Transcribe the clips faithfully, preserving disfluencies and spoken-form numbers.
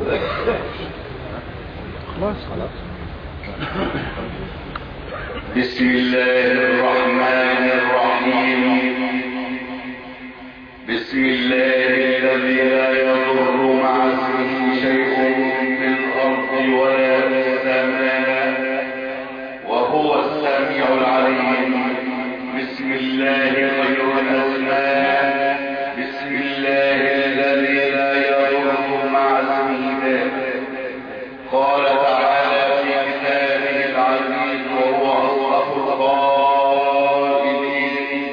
خلاص خلاص. بسم الله الرحمن الرحيم. بسم الله الذي لا يضر مع اسمه شيء في الأرض ولا في السماء وهو السميع العليم. بسم الله خير الأسماء. بسم الله الذي لا يضر مع اسمه شيء. قال تعالى في كتابه العزيز وهو أصدق القائلين: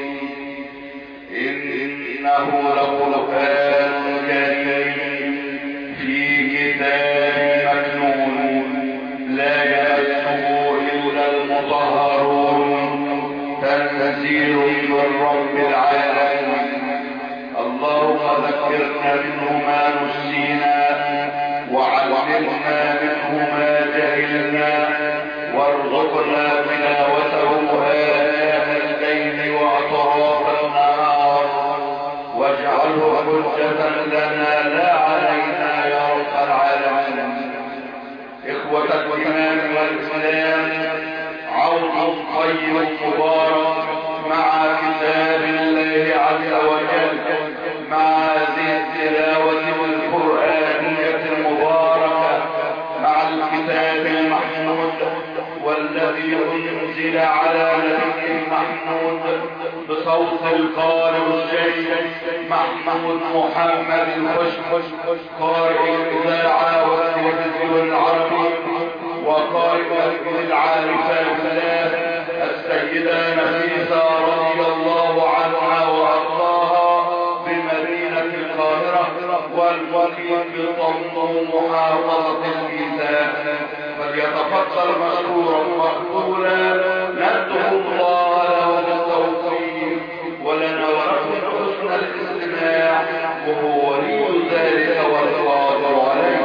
إنه لقرآن كريم في كتاب مكنون لا يمسه إلا المطهرون تنزيل من رب العالمين. اللهم ذكرنا منه ما نسينا وعلمنا منه ما جهلنا وارزقنا تلاوته آناء الليل وأطراف النهار واجعله حجة لنا لا علينا يا رب العالمين. إخوة الإيمان والإسلام، عود طيب مبارك مع كتاب الله عز وجل، مع هذه التلاوة القرآنية المباركة، مع الكتاب المحمود والذي أنزل على نبي محمود بصوت القارئ الشيخ محمود محمد الخشخش، قارئ الإذاعة والتلفزيون العربي وقارئ العارفة بالله السيدة نفيسة رضي الله عنها وأرضاها بمدينة القاهرة والمقيم بطنطا محافظة الجيزان. فليتفضل مشكورا مقبولا، ندعو الله له بالتوفيق ولنا ولكم حسن الاستماع وهو ولي ذلك والقادر عليه.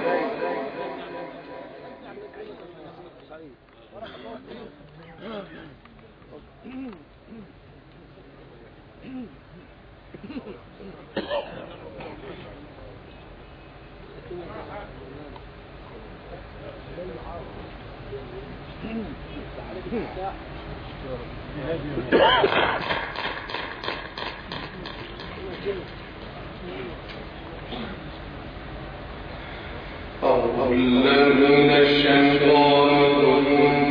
أعوذ بالله من الشيطان الرجيم.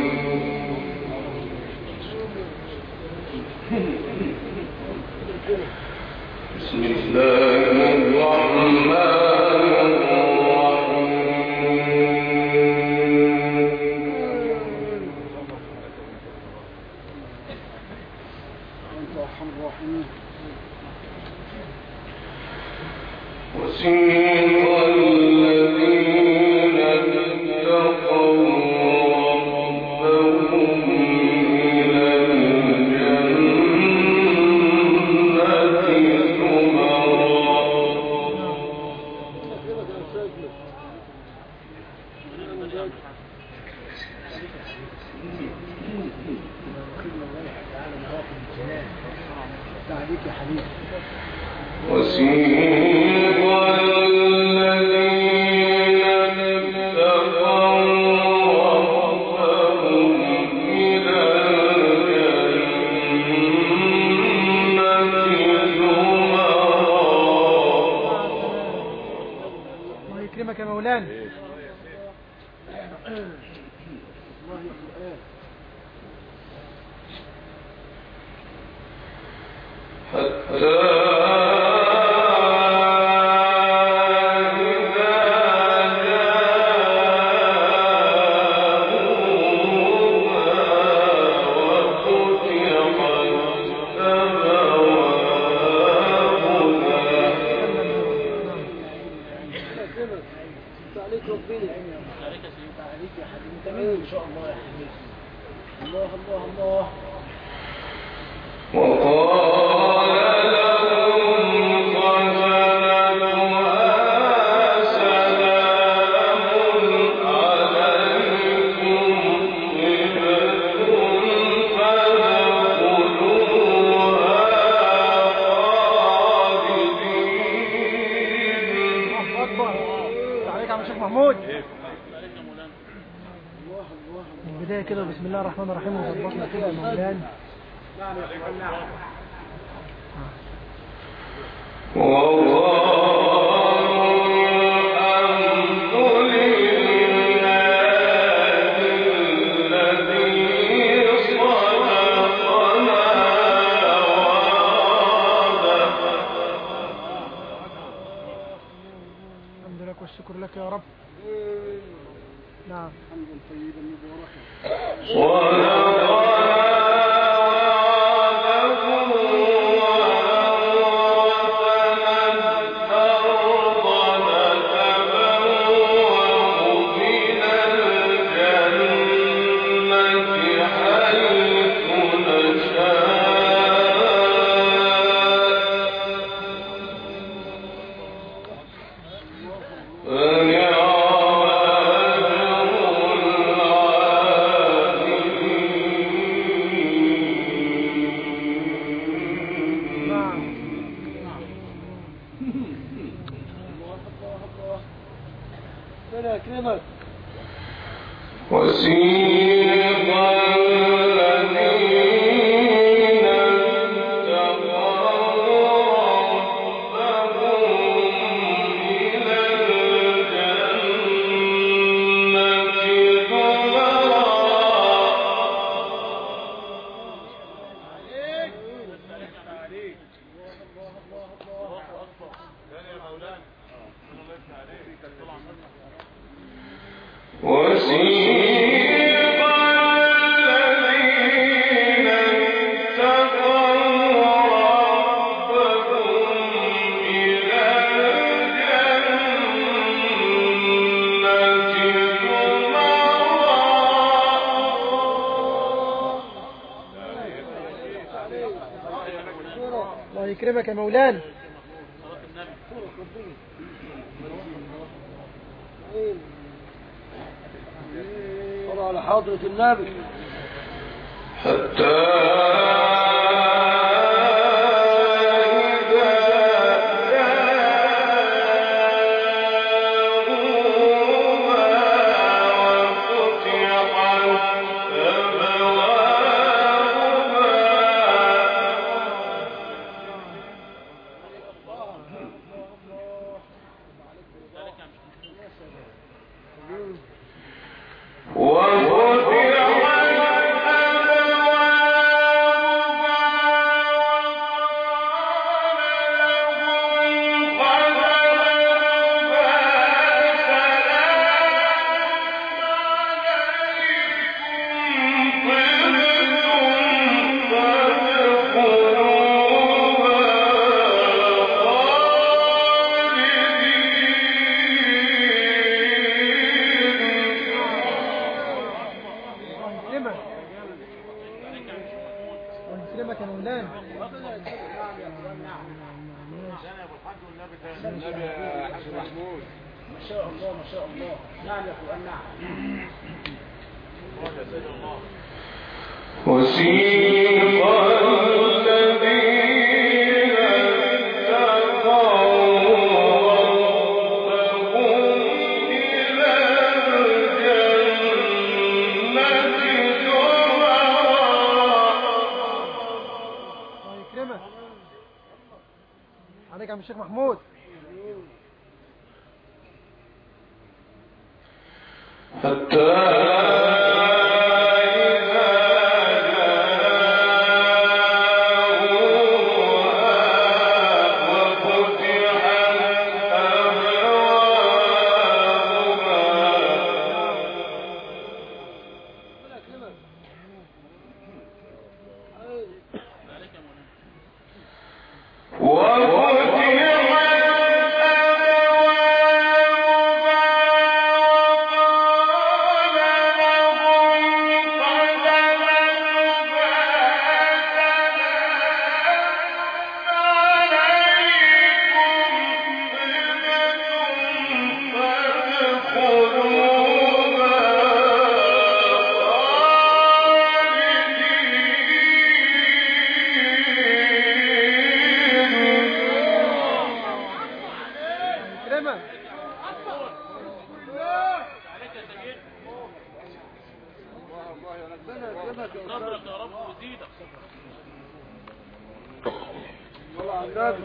بسم الله الرحمن الرحيم. وسيق الذين اتقوا ربهم إلى الجنة زمرا. عليك يا حبيبي. وسيق الذين اتقوا ربهم إلى الجنة زمرا. الله يكرمك يا مولانا. الله يكرمك. حتى عم الشيخ محمود. من البداية كده بسم الله الرحمن الرحيم وظبطنا كده يا مولانا. والشكر لك يا رب. نعم حمدا طيبا مباركا. الله يكرمك يا مولانا. صلوا على حضرة النبي. حتى عليك عم الشيخ محمود. حتى عليك يا سيدي. ربنا يكرمك يا رب يا رب ويزيدك. الله على النبي.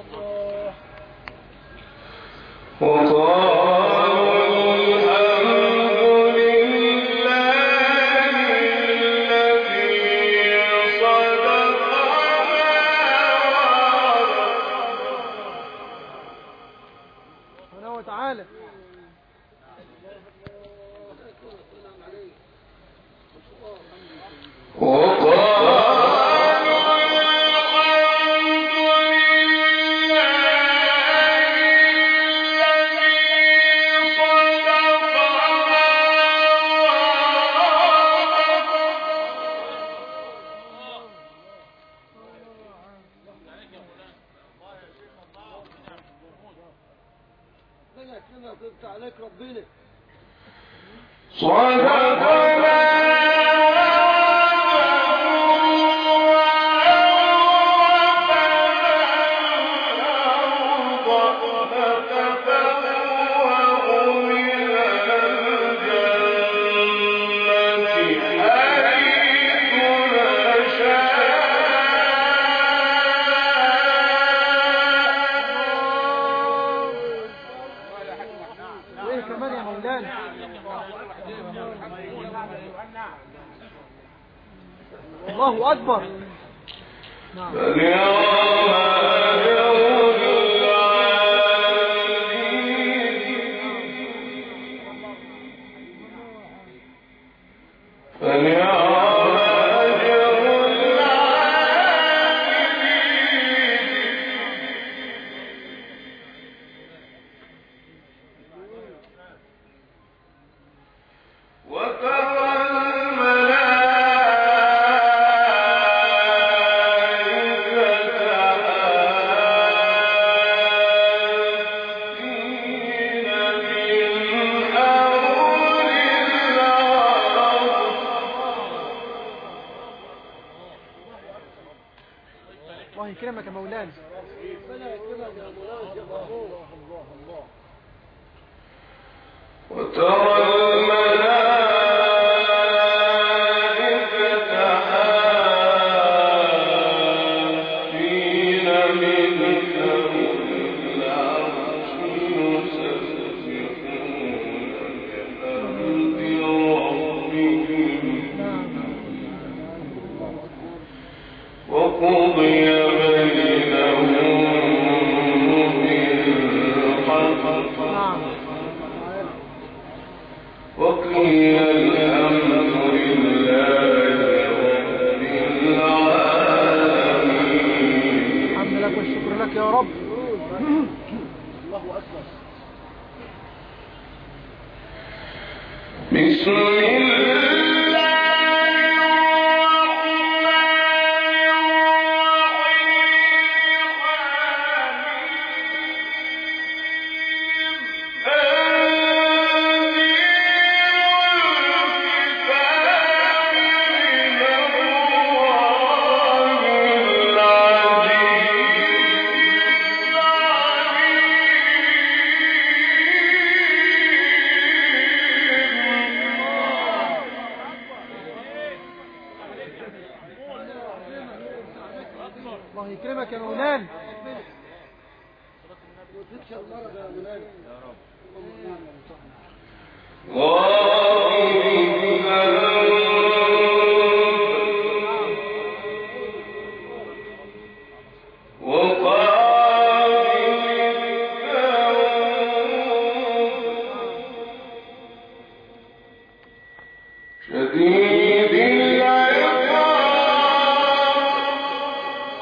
عليك ربنا. الله أكبر. نعم. الله يكرمك يا مولانا. ربنا يكرمك يا مولانا يا الله الله الله. وترى الملائكة حافين من حول العرش يسبحون بحمد ربهم وقضي وقيل الحمد لله رب العالمين. الحمد لك والشكر لك يا رب. الله أكبر. بسم الله الله يكرمك يا مولانا.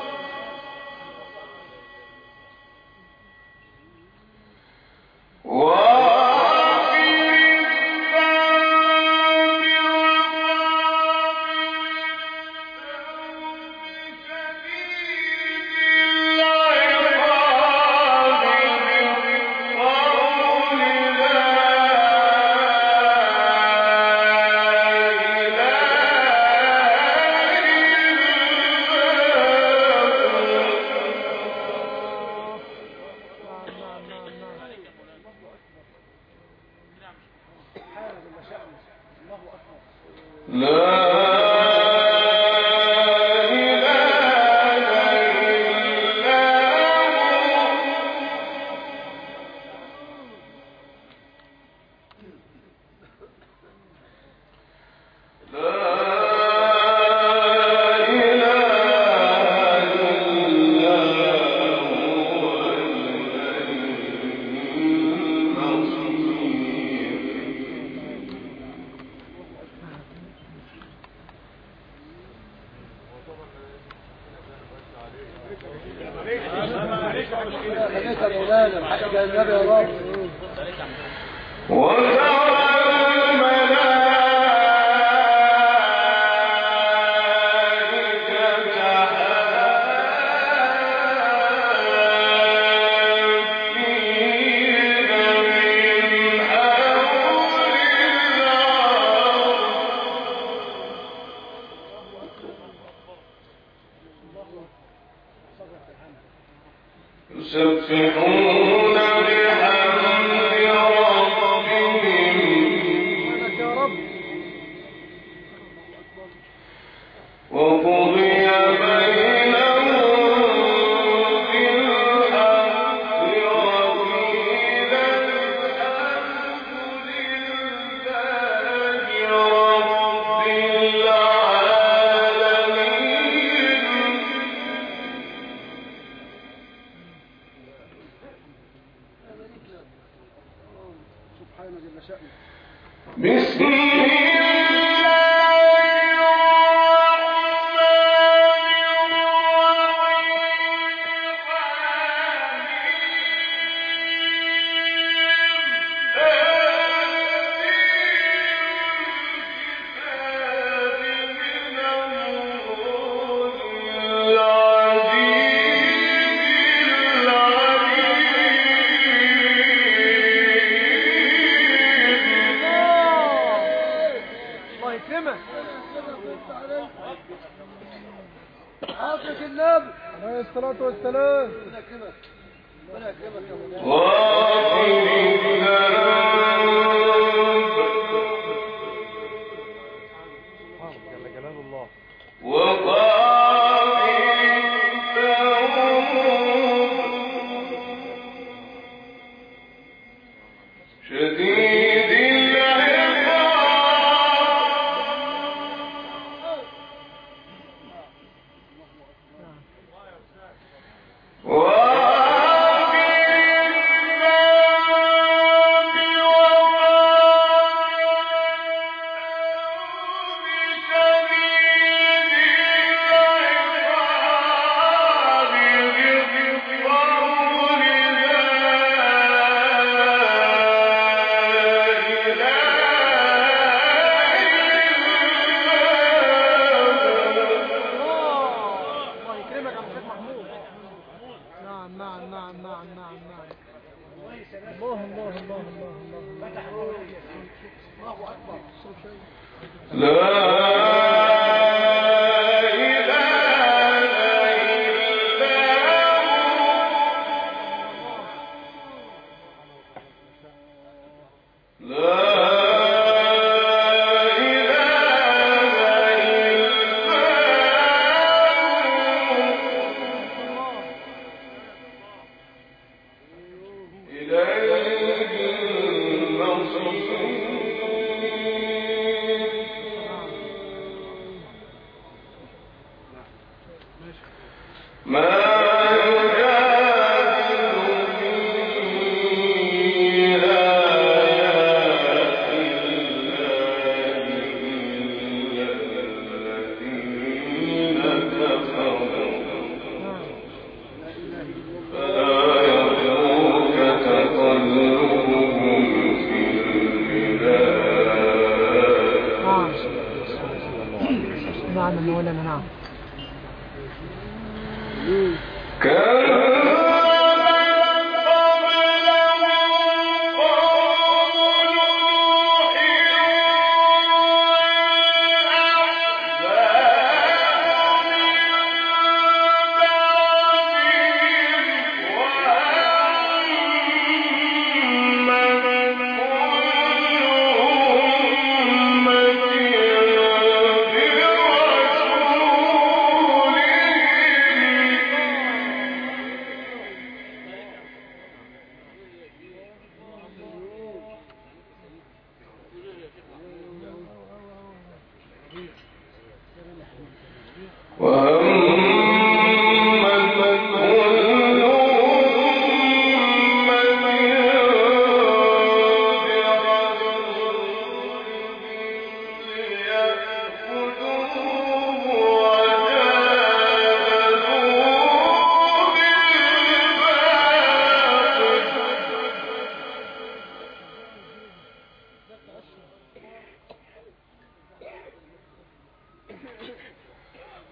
Whoa. يسبحون بحمد ربهم وقضي بينهم بالحق وقيل الحمد لله رب العالمين. سبحانه جل شأنه. بسم الله حافظ النبي عليه الصلاة والسلام. ربنا يكرمك يا مولانا. غافر الذنب جل جلال الله. وقابل التوب شديد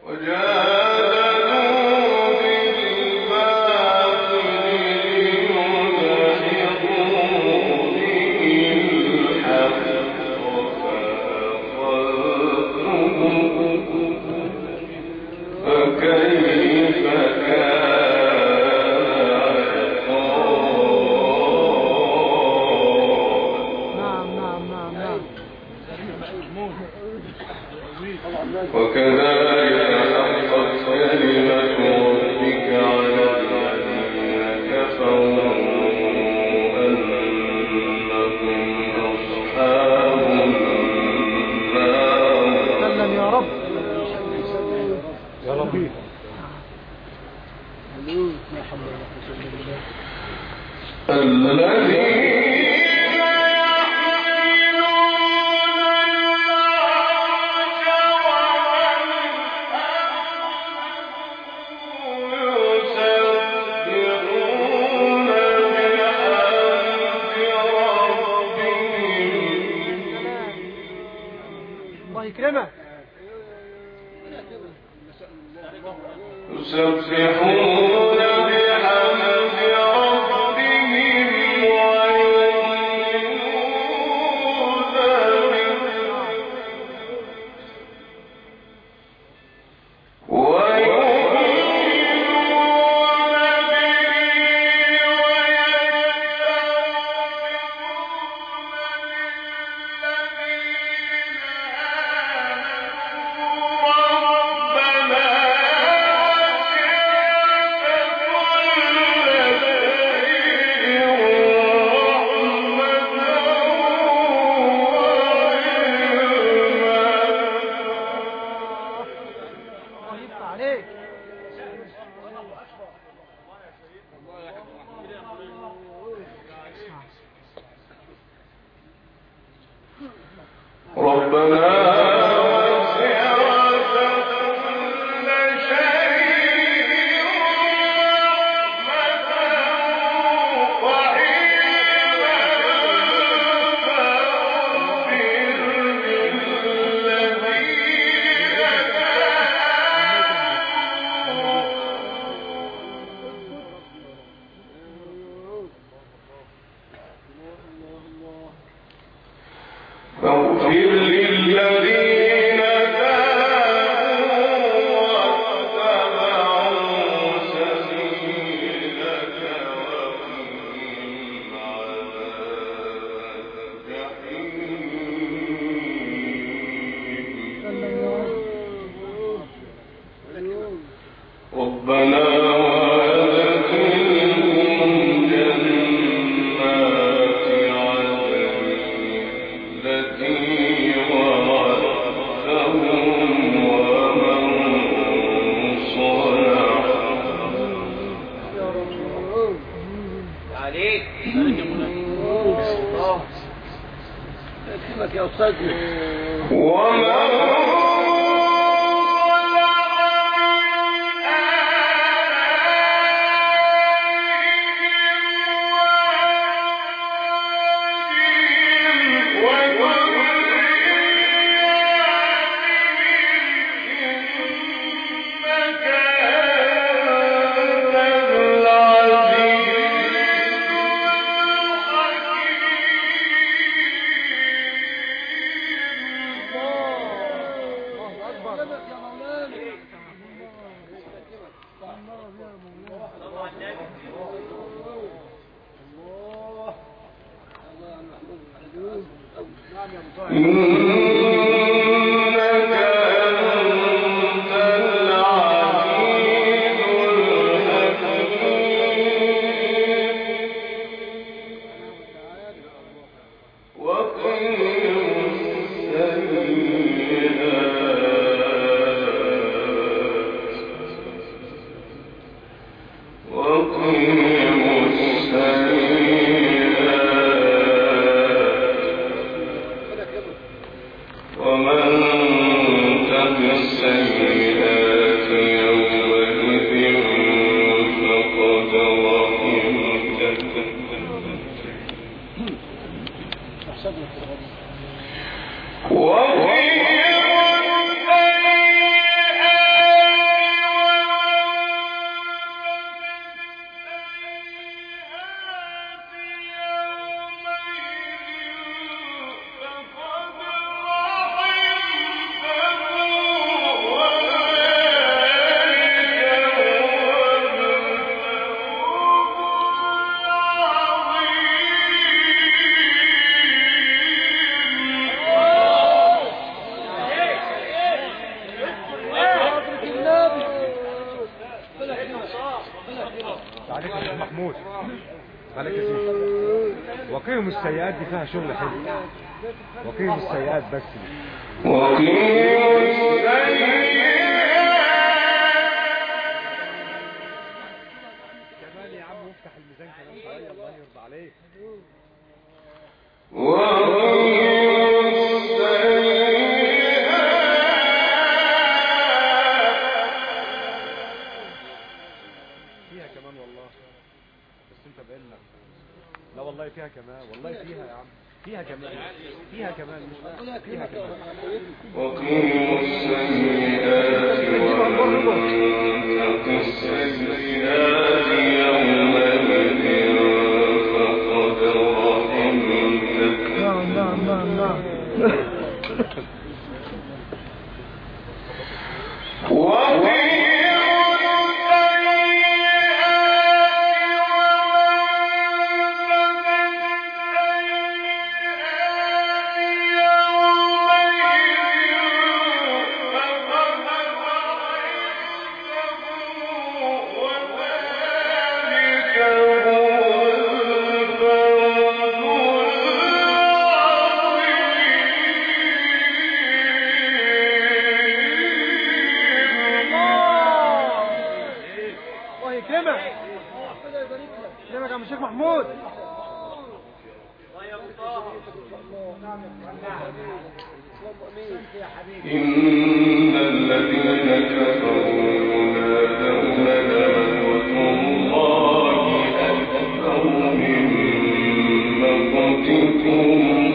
وفي وقيهم السيئات دي فيها شغل حلو. وقيهم السيئات بس وقيهم السيئات كمان يا عم. وافتح الميزان كمان شويه الله يرضى عليك. وقيهم السيئات فيها كمان والله. بس انت بعلمك. لا والله فيها كمان. والله فيها يا عم. فيها كمان. فيها كمان. مش فيها كمان. وقيهم السيئات ومن تق السيئات يومئذ فقد رحمته. نعم نعم نعم نعم. يكرمك يا عم الشيخ محمود. إن الذين كفروا ينادون لعنة الله أكبر من مقتكم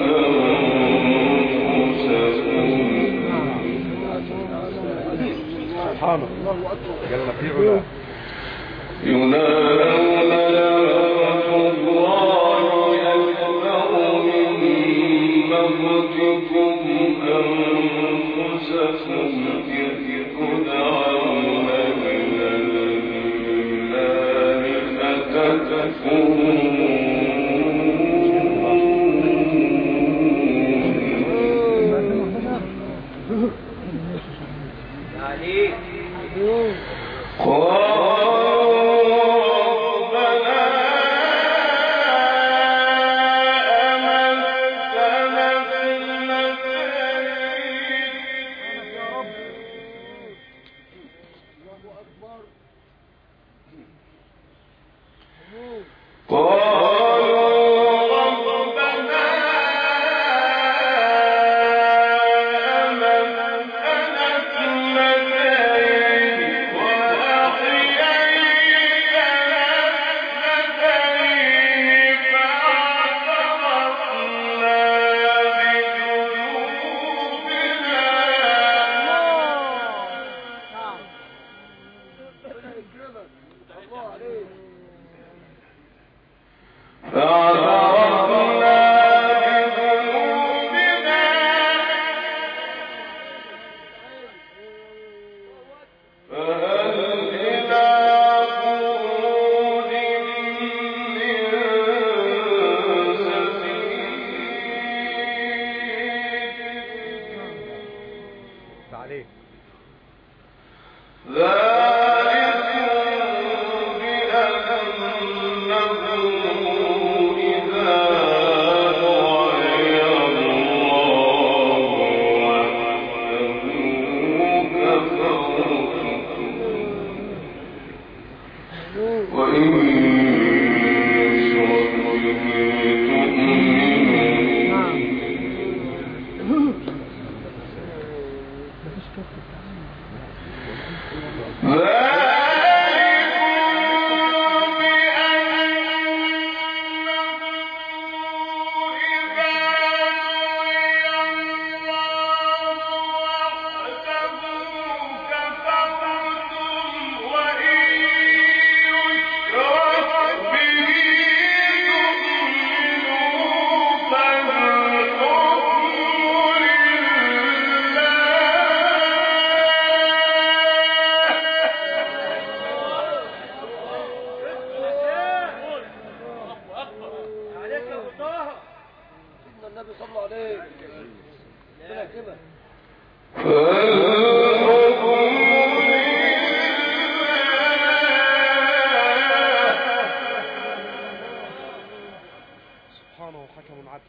أنفسكم. سبحان الله جل في علاه. ينادون لعنة الله أكبر من مقتكم أنفسكم إذ تدعون إلى الإيمان فتكفرون.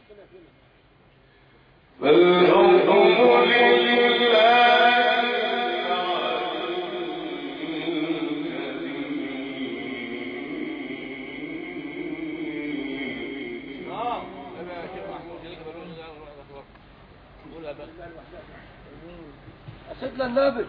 فالحكم لله سيدنا النبي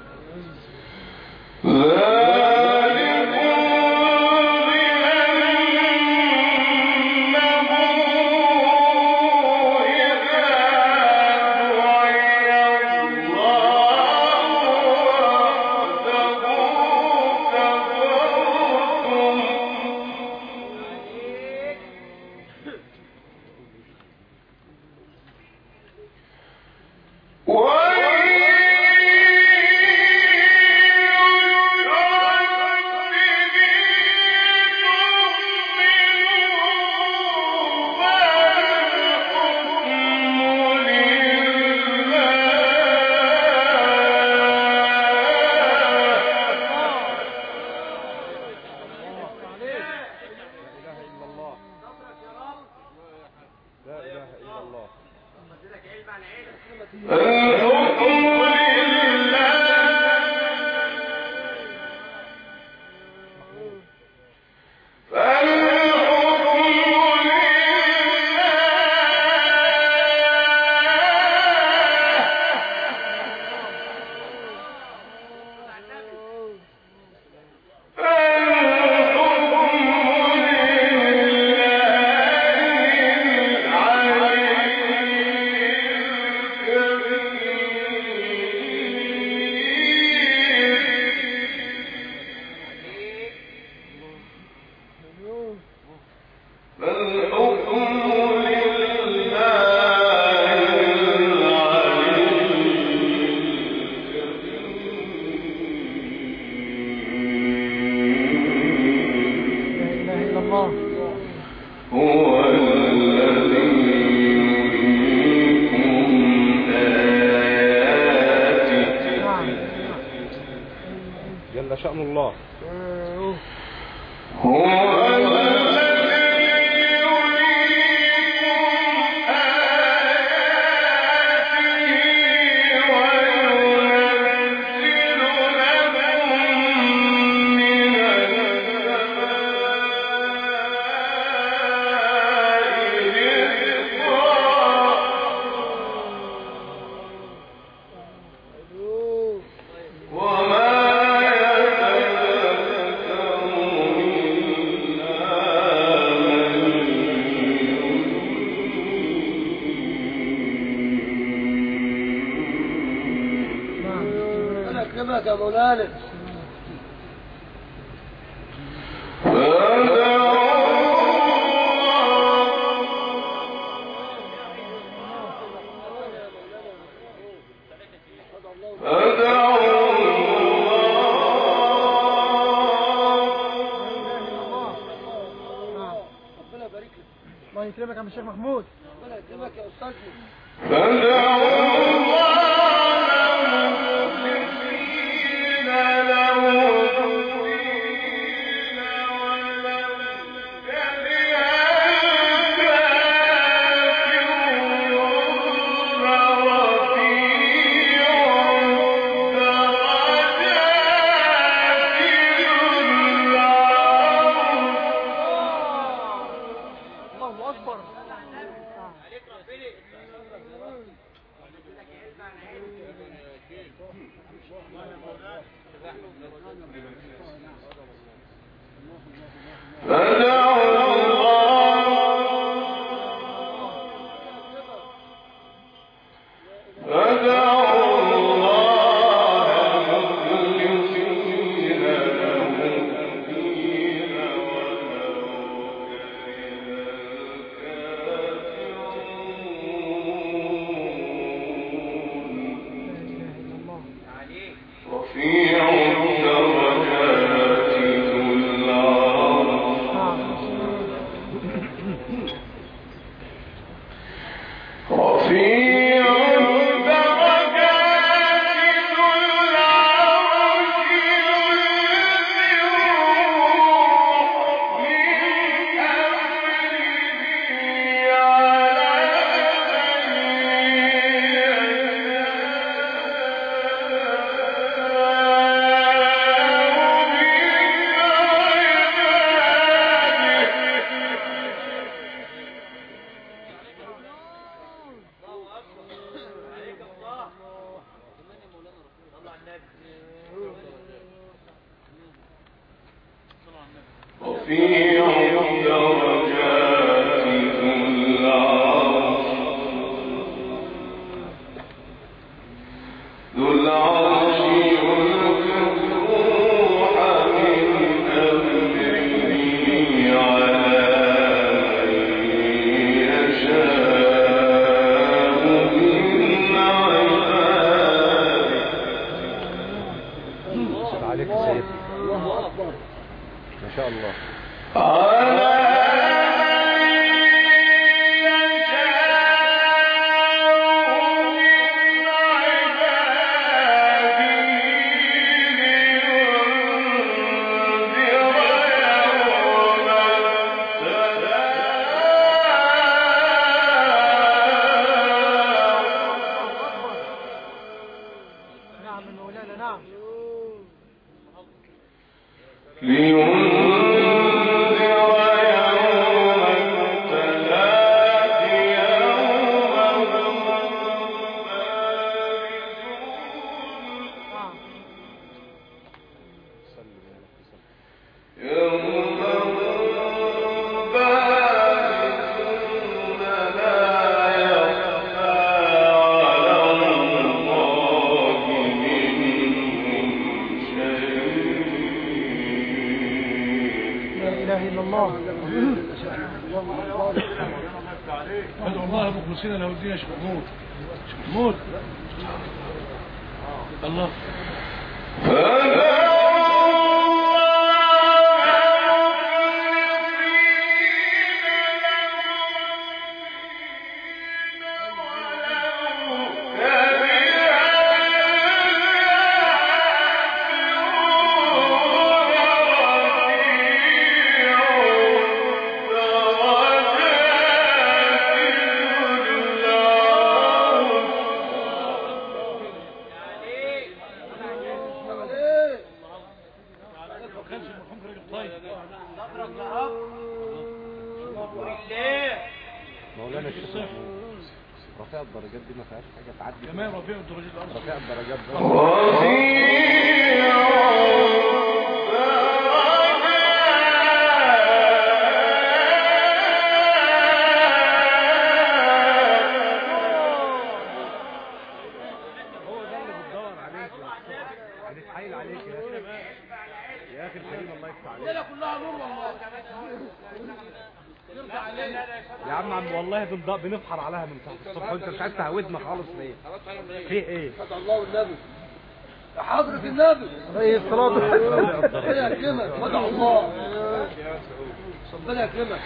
شأن الله. يا مولانا الله يكرمك يا عم الشيخ محمود. ربنا يكرمك يا استاذنا. على مولانا الشيخ رفيع الدرجات دي ما فيهاش حاجه تعدي كمان رفيع الدرجات الارض رفيع الدرجات ده هو ده اللي بتدور عليه هنتحايل عليك يا اخي يا اخي الحليم الله يفتح عليك الليله كلها نور والله يا عم عم والله دول بنفحر عليها من تحت الصبح وانت مش عايز تهودنا خالص ليه؟ في ايه؟ حد الله والنبي يا حضرة النبي عليه الصلاة والسلام ربنا يكرمك مدعو الله ربنا يكرمك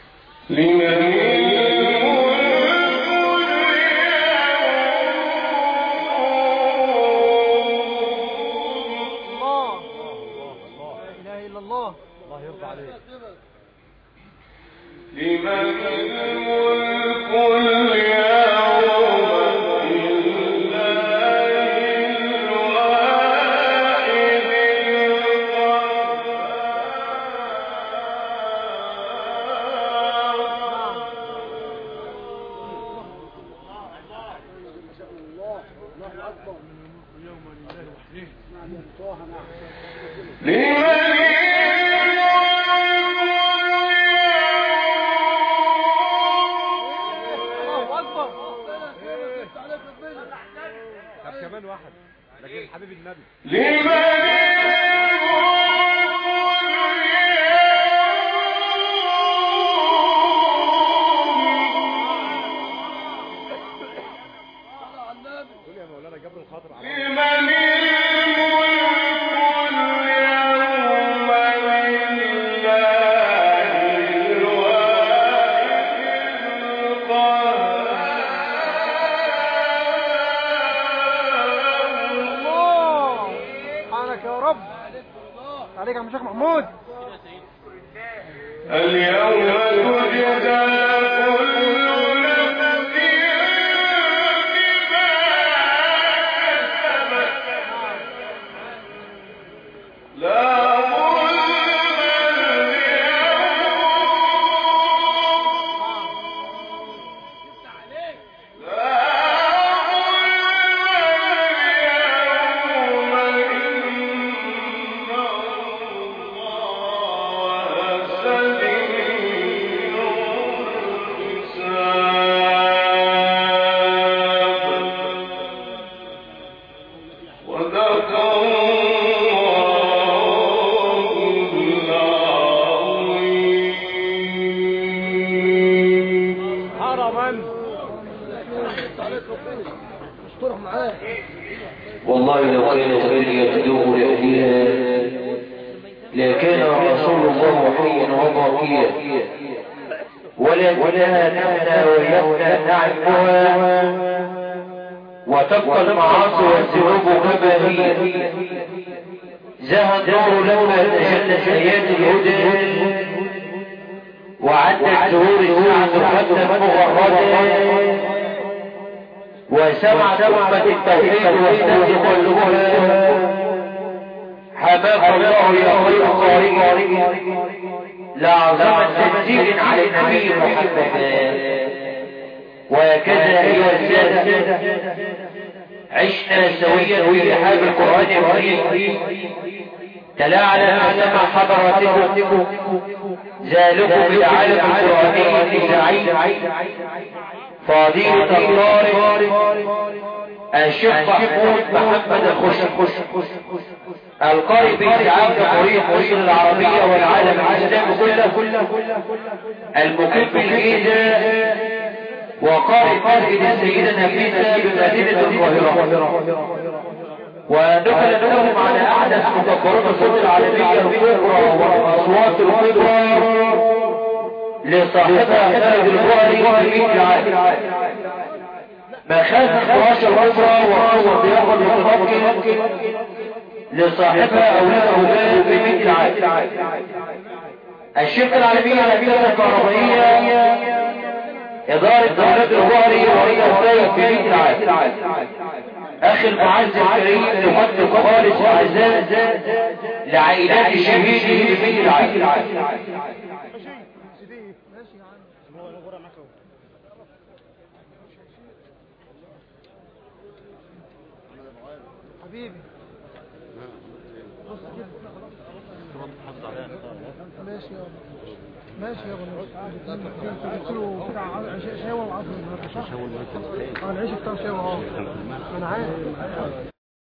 لمن الملك اليوم إلا الله. الله يرضى عليك. لمن الملك اليوم لله الواحد طب كمان واحد لكن حبيب النبي. قول يا مولانا جبر الخاطر على عليك يا عم شيخ محمود. اليوم تجزى كل نفس بما كسبت لا ظلم اليوم لا والله لو كانت غالية تدوم لأهلها لكان رسول الله حيا وباقيا ولكنها تمنى ويبنى نعمها وتبقى المعاصي والذنوب مباهية. زهى النور لما تجلت آيات الهدى وعدت زهور السعد حتى المغردة وسمعت أمة التوحيد والسنة كلها حماك الله يا خير قارئ لعظمة تنزيل على النبي محمد. وهكذا أيها السادة عشنا سويا في حال القرآن الكريم تلاعنا ما سمع حضراتكم ذلكم بالعالم القرآني الإذاعي فضيلة الطارق الشيخ محمود محمد الخشب القارئ بإذاعة جمهورية مصر العربية والعالم الإسلامي كله المقيم بالجيزة وقارئ مسجد السيدة نفيسة بمدينة القاهرة. ونقل لكم على أحدث مفكرات الصوت العالمية الكبرى والأصوات الكبرى لصاحبها خالد البخاري في العالم مخازن عشر أسرة وقوة ضيافة المتفقد لصاحبها أولاد أولاد بمثل العالم. الشركة العالمية للبيئة الكهربائية إدارة دولة البخاري وهي السيد بمثل العالم. أخي المعز الكريم نقدم خالص وعزاز لعائلات الشهيد بمثل العالم. حبيبي بص كده ماشي يابا ماشي يابا كله شاوة وعصر النهارده صح؟ اه العيش بتاع شاوة اه انا عارف